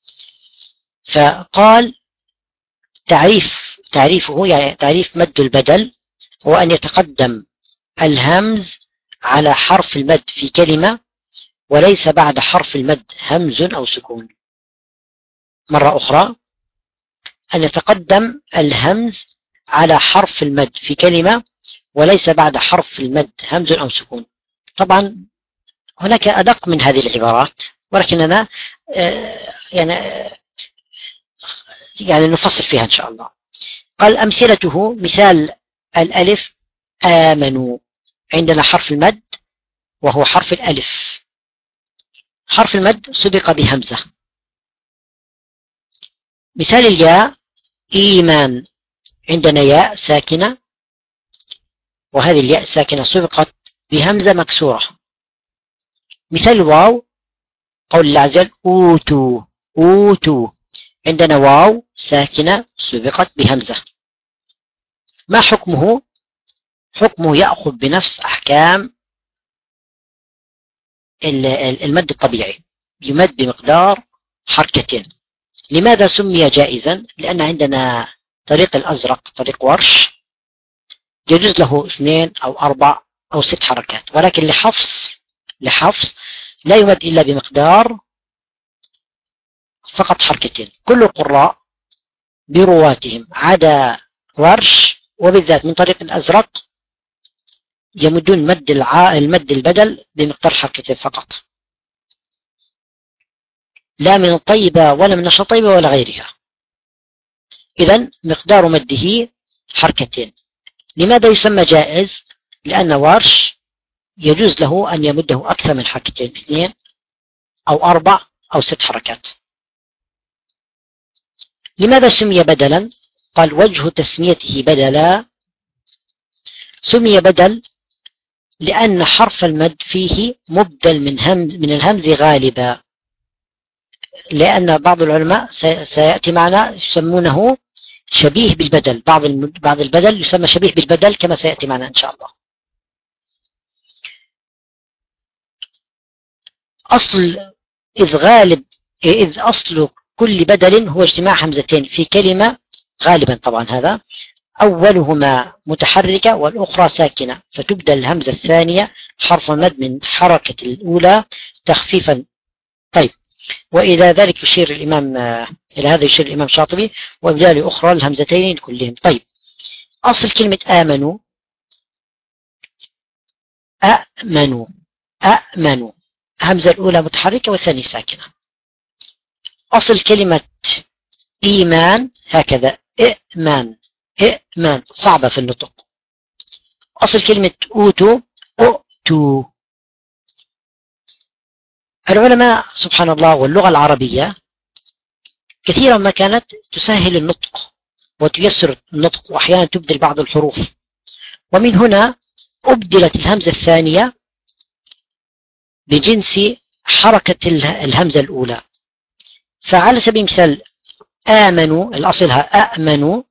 فقال تعريف تعريفه يعني تعريف مد البدل هو أن يتقدم الهمز على حرف المد في كلمة وليس بعد حرف المد همز أو سكون. مرة أخرى، أن يتقدم الهمز على حرف المد في كلمة وليس بعد حرف المد همز أو سكون. طبعا هناك أدق من هذه العبارات، ولكننا يعني يعني نفصل فيها إن شاء الله. قال أمثلته: مثال الألف آمنوا، عندنا حرف المد وهو حرف الألف، حرف المد سبق بهمزة. مثال الياء إيمان، عندنا ياء ساكنة، وهذه الياء ساكنة سبقت بهمزة مكسورة. مثال الواو قول الله عز وجل أوتوا، أوتوا، عندنا واو ساكنة سبقت بهمزة. ما حكمه؟ حكمه يأخذ بنفس أحكام المد الطبيعي، يمد بمقدار حركتين. لماذا سمي جائزا؟ لأن عندنا طريق الأزرق طريق ورش يجوز له اثنين أو أربع أو ست حركات، ولكن لحفص لحفص لا يمد إلا بمقدار فقط حركتين. كل القراء برواتهم عدا ورش وبالذات من طريق الأزرق يمدون مد الع... المد البدل بمقدار حركتين فقط، لا من الطيبة ولا من الشطيبة ولا غيرها. إذن مقدار مده حركتين. لماذا يسمى جائز؟ لأن ورش يجوز له أن يمده أكثر من حركتين، اثنين أو أربع أو ست حركات. لماذا سمي بدلا؟ قال وجه تسميته بدلا، سمي بدل لأن حرف المد فيه مبدل من همز من الهمز غالبا، لأن بعض العلماء سيأتي معنا يسمونه شبيه بالبدل، بعض بعض البدل يسمى شبيه بالبدل كما سيأتي معنا إن شاء الله. أصل إذ غالب إذ أصل كل بدل هو اجتماع همزتين في كلمة غالبا، طبعا هذا أولهما متحركة والأخرى ساكنة، فتبدل الهمزة الثانية حرف المد من حركة الأولى تخفيفا. طيب، وإلى ذلك يشير الإمام إلى هذا يشير الإمام الشاطبي وإبدال أخرى الهمزتين كلهم. طيب، أصل كلمة آمنوا أأمنوا أأمنوا، همزة الأولى متحركة والثانية ساكنة. أصل كلمة إيمان هكذا إئمان إئمان، صعبة في النطق. أصل كلمة أوتوا أؤتوا. العلماء سبحان الله واللغة العربية كثيرا ما كانت تسهل النطق وتيسر النطق، وأحيانا تبدل بعض الحروف، ومن هنا أبدلت الهمزة الثانية بجنس حركة الهمزة الأولى. فعلى سبيل المثال آمنوا الأصلها أأمنوا،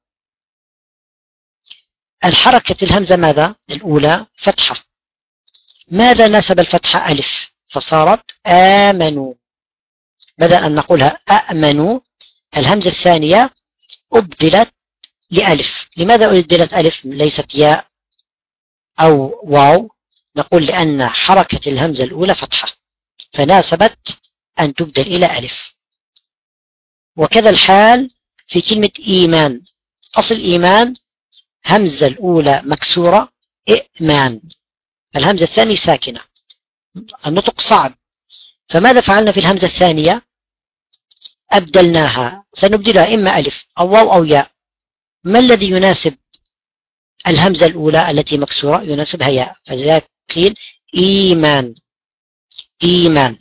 الحركة الهمزة ماذا؟ الأولى فتحة، ماذا ناسب الفتحة؟ ألف، فصارت آمنوا. بدل أن نقولها أأمنوا الهمزة الثانية أبدلت لألف. لماذا أبدلت ألف ليست ياء أو واو؟ نقول لأن حركة الهمزة الأولى فتحة فناسبت أن تبدل إلى ألف. وكذا الحال في كلمة إيمان، أصل إيمان همزة الأولى مكسورة إئمان، الهمزة الثانية ساكنة، النطق صعب. فماذا فعلنا في الهمزة الثانية؟ أبدلناها، سنبدلها إما ألف أو واو أو ياء. ما الذي يناسب الهمزة الأولى التي مكسورة؟ يناسبها ياء، فلذلك قيل إيمان إيمان.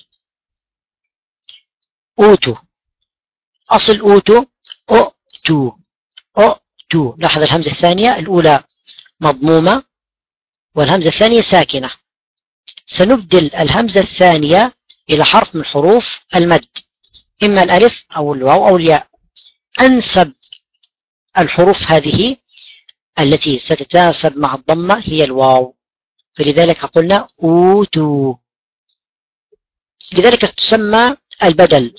أوتوا، أصل أوتوا أؤتوا أؤتوا. لاحظ الهمزة الثانية الأولى مضمومة والهمزة الثانية ساكنة، سنبدل الهمزة الثانية إلى حرف من حروف المد، إما الألف أو الواو أو الياء. أنسب الحروف هذه التي ستتناسب مع الضمة هي الواو، فلذلك قلنا أوتوا، لذلك تسمى البدل.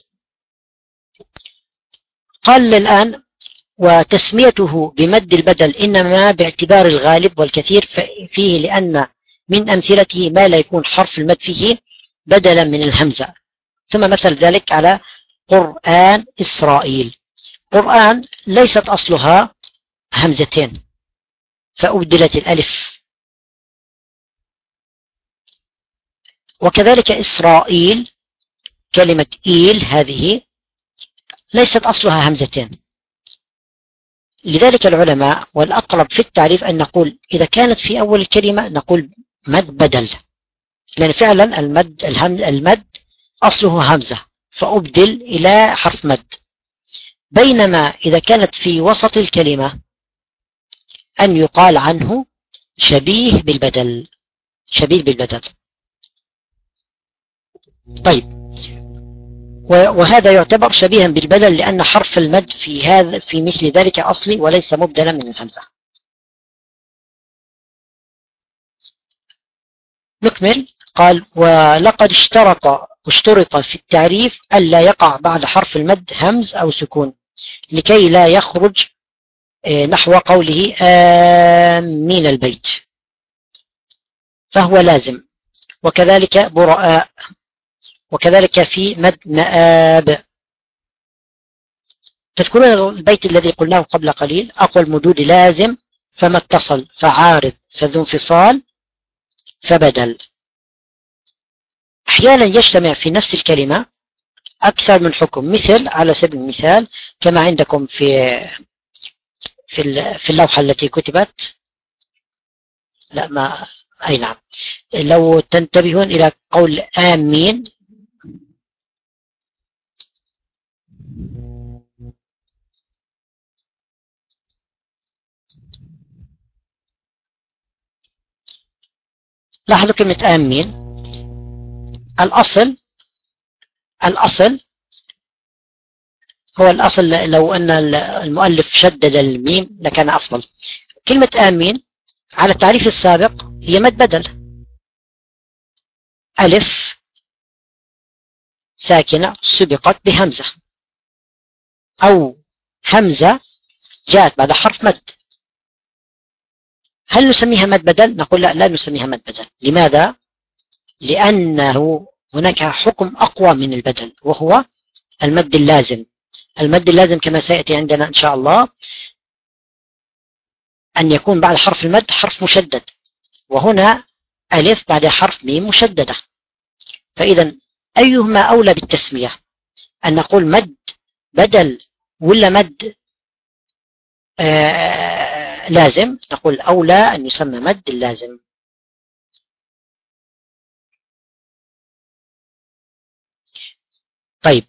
قال الآن وتسميته بمد البدل إنما باعتبار الغالب والكثير فيه، لأن من أمثلته ما لا يكون حرف المد فيه بدلا من الهمزة. ثم مثل ذلك على قرآن إسرائيل. قرآن ليست أصلها همزتين فأبدلت الألف وكذلك إسرائيل، كلمة إيل هذه ليست أصلها همزتين، لذلك العلماء والأقرب في التعريف أن نقول إذا كانت في أول الكلمة نقول مد بدل، لأن فعلا المد المد أصله همزة فأبدل إلى حرف مد. بينما إذا كانت في وسط الكلمة أن يقال عنه شبيه بالبدل، شبيه بالبدل. طيب، وهذا يعتبر شبيها بالبدل لأن حرف المد في هذا في مثل ذلك أصلي وليس مبدلا من الهمزة. نكمل. قال ولقد اشترط اشترط في التعريف ألا يقع بعد حرف المد همز أو سكون لكي لا يخرج نحو قوله آمين البيت، فهو لازم. وكذلك براء، وكذلك في مد مآب. تذكرون البيت الذي قلناه قبل قليل؟ أقوى المدود لازم، فما اتصل، فعارض، فذو انفصال، فبدل. أحيانا يجتمع في نفس الكلمة أكثر من حكم، مثل على سبيل المثال كما عندكم في في في اللوحة التي كتبت، لا ما أي نعم، لو تنتبهون إلى قول آمين، لاحظوا كلمة آمين. الأصل الأصل هو الأصل، لو أن المؤلف شدد الميم لكان أفضل. كلمة آمين على التعريف السابق هي مد بدل، ألف ساكنة سبقت بهمزة، أو همزة جاءت بعد حرف مد. هل نسميها مد بدل؟ نقول لا، لا نسميها مد بدل. لماذا؟ لأنه هناك حكم أقوى من البدل وهو المد اللازم. المد اللازم كما سيأتي عندنا إن شاء الله أن يكون بعد حرف المد حرف مشدد، وهنا ألف بعد حرف ميم مشددة. فإذا أيهما أولى بالتسمية؟ أن نقول مد بدل ولا مد آه لازم؟ نقول أولى أن يسمى مد اللازم. طيب،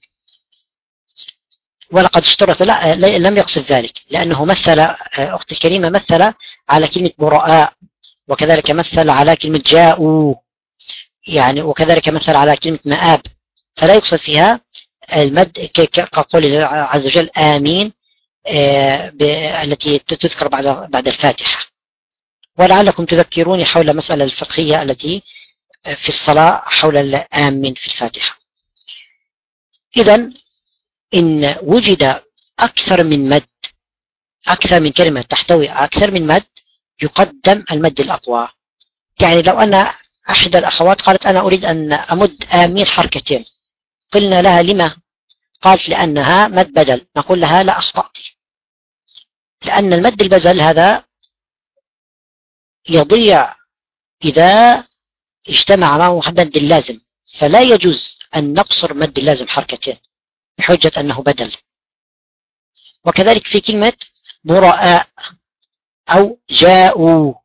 ولقد اشترط، لا لم يقصد ذلك، لأنه مثل أخت الكريمة مثل على كلمة براء، وكذلك مثل على كلمة جاءوا، يعني وكذلك مثل على كلمة مآب، فلا يقصد فيها المد كقول الله عز وجل آمين التي تذكر بعد بعد الفاتحة. ولعلكم تذكروني حول المسألة الفقهية التي في الصلاة حول الآمين في الفاتحة. إذن إن وجد أكثر من مد، أكثر من كلمة تحتوي أكثر من مد، يقدم المد الأقوى. يعني لو أن أحد الأخوات قالت أنا أريد أن أمد آمين حركتين، قلنا لها لما؟ قالت لأنها مد بدل. نقول لها لا، أخطأت، لأن المد البدل هذا يضيع إذا اجتمع معه مد اللازم، فلا يجوز أن نقصر مد اللازم حركتين بحجة أنه بدل. وكذلك في كلمة براء أو جاءوا،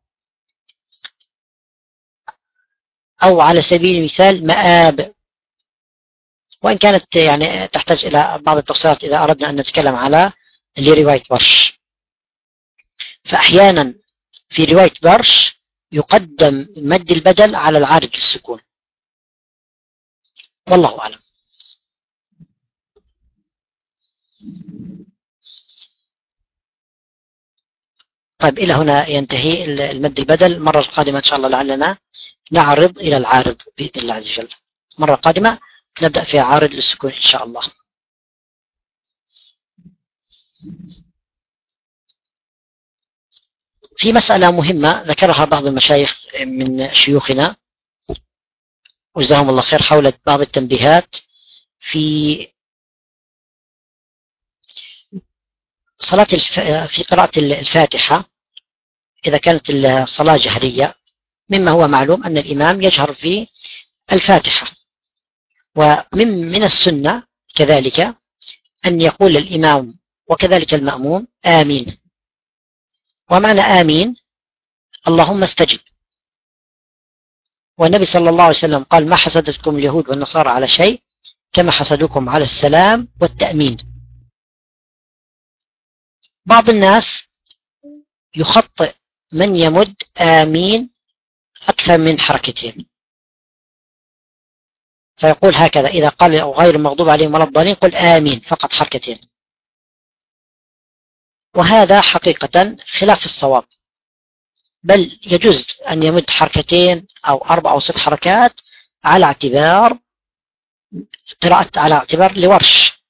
أو على سبيل المثال مآب، وإن كانت يعني تحتاج إلى بعض التفصيلات إذا أردنا أن نتكلم على رواية ورش. فأحيانا في رواية ورش يقدم مد البدل على العارض للسكون، والله أعلم. طيب، إلى هنا ينتهي المد البدل. المرة القادمة إن شاء الله لعلنا نعرض إلى العارض بإذن الله عز وجل. المرة القادمة نبدأ في عارض للسكون إن شاء الله. في مسألة مهمة ذكرها بعض المشايخ من شيوخنا وجزاهم الله خير حول بعض التنبيهات في صلاة الف... في قراءة الفاتحة. إذا كانت الصلاة جهرية، مما هو معلوم أن الإمام يجهر في الفاتحة. ومن من السنة كذلك أن يقول الإمام وكذلك المأموم آمين. ومعنى آمين اللهم استجب. والنبي صلى الله عليه وسلم قال ما حسدتكم اليهود والنصارى على شيء كما حسدوكم على السلام والتأمين. بعض الناس يخطئ من يمد آمين أكثر من حركتين، فيقول هكذا إذا قال غير المغضوب عليهم ولا الضالين قل آمين فقط حركتين، وهذا حقيقة خلاف الصواب، بل يجوز أن يمد حركتين أو أربع أو ست حركات على اعتبار قراءة، على اعتبار لورش.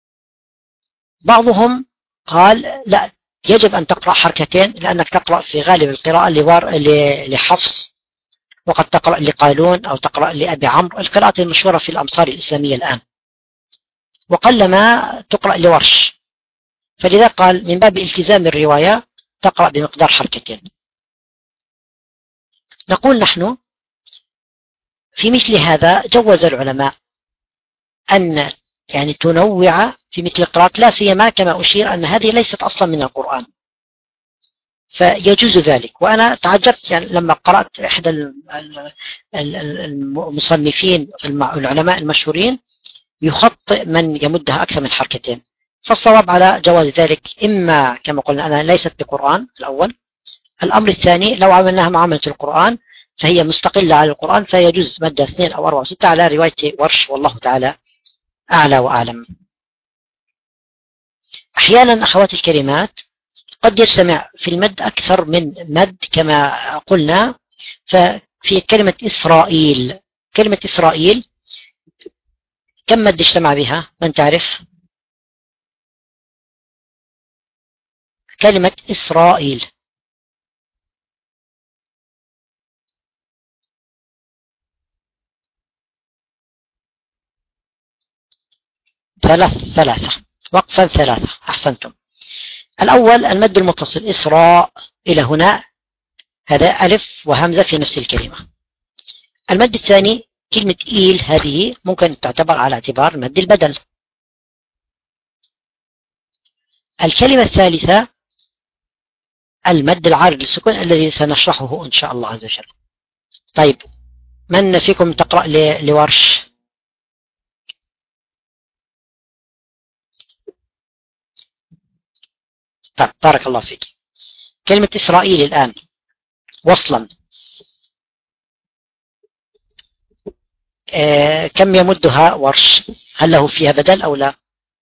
بعضهم قال لا، يجب أن تقرأ حركتين لأنك تقرأ في غالب القراءة لحفص، وقد تقرأ لقالون أو تقرأ لأبي عمرو، القراءة المشهورة في الأمصار الإسلامية الآن، وقلما تقرأ لورش، فلذا قال من باب التزام الرواية تقرأ بمقدار حركتين. نقول نحن في مثل هذا جوز العلماء أن يعني تنوع في مثل القراءات، لا سيما كما أشير أن هذه ليست أصلا من القرآن، فيجوز ذلك. وأنا تعجبت يعني لما قرأت إحدى المصنفين العلماء المشهورين يخطئ من يمدها أكثر من حركتين، فالصواب على جواز ذلك، إما كما قلنا أنا ليست بقرآن الأول. الأمر الثاني لو عملناها معاملة القرآن فهي مستقلة على القرآن، فيجوز مدة اثنين أو أربعة وستة على رواية ورش، والله تعالى أعلى وأعلم. أحيانا أخواتي الكريمات قد يجتمع في المد أكثر من مد كما قلنا، ففي كلمة إسرائيل، كلمة إسرائيل كم مد اجتمع بها من تعرف؟ كلمة إسرائيل ثلاث ثلاثة وقفا ثلاثة، أحسنتم. الأول المد المتصل إسراء إلى هنا، هذا ألف وهمزة في نفس الكلمة. المد الثاني كلمة إيل، هذه ممكن تعتبر على اعتبار مد البدل. الكلمة الثالثة المد العارض للسكون الذي سنشرحه إن شاء الله عز وجل. طيب من فيكم تقرأ لورش؟ طيب بارك الله فيك. كلمة إسرائيل الآن وصلا آه كم يمدها ورش؟ هل له فيها بدل أو لا؟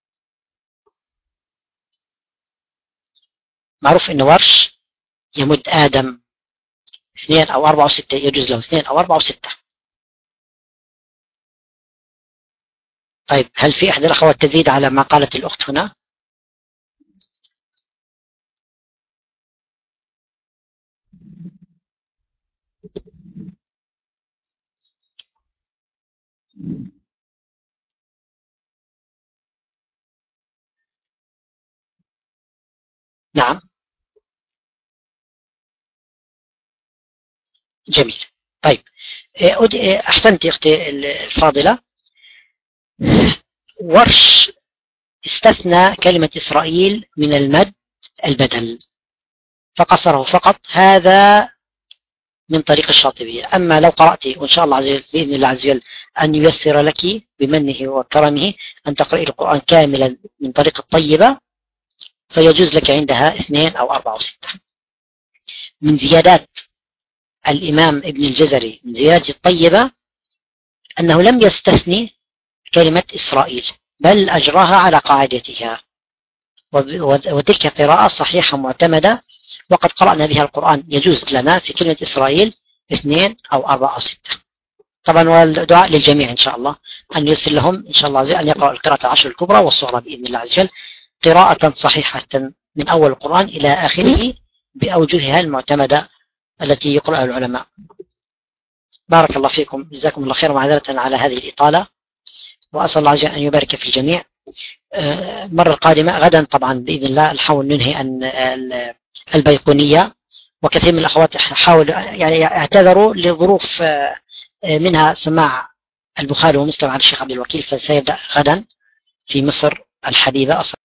معروف إن ورش يمد آدم اثنين أو أربعة وستة، يجوز له اثنين أو أربعة وستة. طيب هل في أحد الأخوات تزيد على ما قالت الأخت هنا؟ نعم جميل. طيب أحسنت أختي الفاضلة. ورش استثنى كلمة إسرائيل من المد البدل فقصره فقط، هذا من طريق الشاطبية. أما لو قرأت وإن شاء الله عز وجل بإذن الله عز وجل أن ييسر لك بمنه وكرمه أن تقرأي القرآن كاملا من طريق الطيبة، فيجوز لك عندها اثنين أو أربعة وستة. من زيادات الإمام ابن الجزري من زيادة الطيبة أنه لم يستثني كلمة إسرائيل، بل أجراها على قاعدتها، وتلك قراءة صحيحة معتمدة، وقد قرأنا بها القرآن. يجوز لنا في كلمة إسرائيل اثنين أو أربعة أو ستة. طبعا والدعاء للجميع إن شاء الله أن ييسر لهم إن شاء الله عز وجل أن يقرأوا القراءة العشر الكبرى والصغرى بإذن الله عز وجل قراءة صحيحة من أول القرآن إلى آخره بأوجهها المعتمدة التي يقرأها العلماء. بارك الله فيكم، جزاكم الله خير، ومعذرة على هذه الإطالة، وأسأل الله عز وجل أن يبارك في الجميع. المرة القادمة غدا طبعا بإذن الله نحاول ننهي أن البيقونية، وكثير من الأخوات حاولوا يعني اعتذروا لظروف منها سماع البخاري ومسلم عن الشيخ عبد الوكيل، فسيبدأ غدا في مصر الحبيبة.